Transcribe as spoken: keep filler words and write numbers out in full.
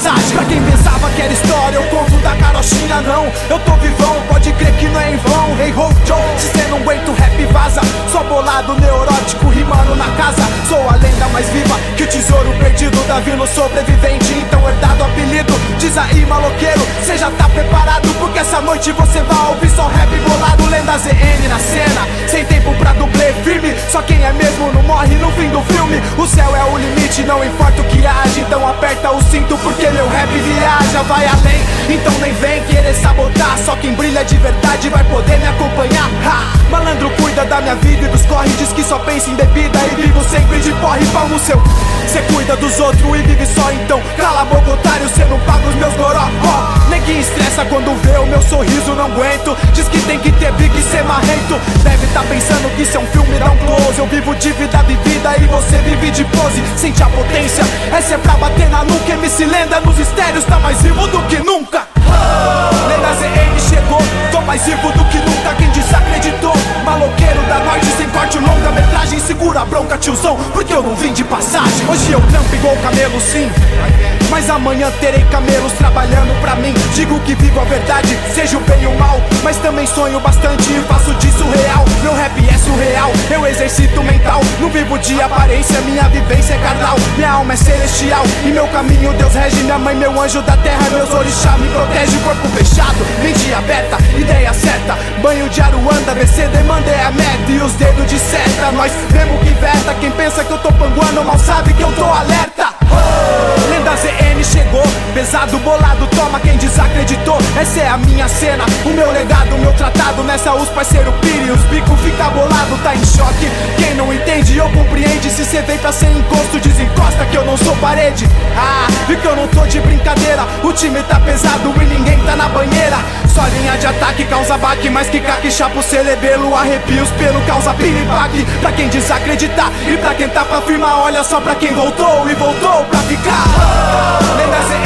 passagem. Pra quem pensava que era história, eu conto da carochinha, não. Eu tô vivão, pode crer que não é em vão. Hey ho, Joe, se cê não aguenta o rap vaza. Sou bolado, neurótico, rimando na casa. Sou a lenda mais viva que o tesouro perdido da vila sobrevivente. Então herdado o apelido, diz aí maloqueiro, cê já tá preparado, porque essa noite você vai ouvir só rap bolado. Lenda Z N na cena, sem tempo pra dublê, firme. Só quem é mesmo não morre no fim do filme. O céu é o limite, não importa o que haja. Então aperta o cinto porque meu rap viaja, vai além. Então nem vem querer sabotar, só quem brilha de verdade vai poder me acompanhar. Ha! Malandro cuida da minha vida e dos corre, diz que só pensa em bebida e vivo sempre de porre. Pau no seu, cê cuida dos outros e vive só, então cala a boca, otário, cê não paga os meus goró. Oh, neguinho estressa quando vê o meu sorriso, não aguento. Diz que tem que ter bico e ser marrento. Deve tá pensando que isso é um filme, dá um close. Eu vivo de vida vivida e você vive de pose. Sente a potência, essa é pra bater na nuca. M C Lenda nos estéreos tá mais vivo do que nunca. Lenda Z N chegou, tô mais vivo do que nunca. Quem desacreditou, maloqueiro da norte sem corte, longa metragem. Segura a bronca, tiozão, porque eu não vim de passagem. Hoje eu trampo igual camelo, sim, mas amanhã terei camelos trabalhando pra mim. Digo que vivo a verdade, seja o bem e o mal, mas também sonho bastante e faço disso real. Meu rap é surreal, eu exercito mental. Não vivo de aparência, minha vivência é carnal. Minha alma é celestial e meu caminho Deus rege. Minha mãe, meu anjo da terra, meus orixá me protege. Corpo fechado, mente aberta, ideia certa. Banho de Aruanda, V C demanda é a meta. E os dedos de seta, nós mesmo que verta. Quem pensa que eu tô panguando mal sabe que eu tô alerta. Oh! Lenda Z N chegou, pesado, bolado, toma quem desacreditou. Essa é a minha cena, o meu legado, o meu tratado. Nessa os parceiro pire, os bico fica bolado, tá em choque. Quem não entende ou compreende, se cê vem pra ser encosto, desencosta que eu não sou parede. Ah, vi que eu não tô de brincadeira, o time tá pesado e ninguém tá na banheira. Só linha de ataque causa baque, mais que caque, chapa o cerebelo, arrepios pelo causa piripaque. Pra quem desacreditar e pra quem tá pra firmar, olha só pra quem voltou e voltou pra ficar. Lenda Z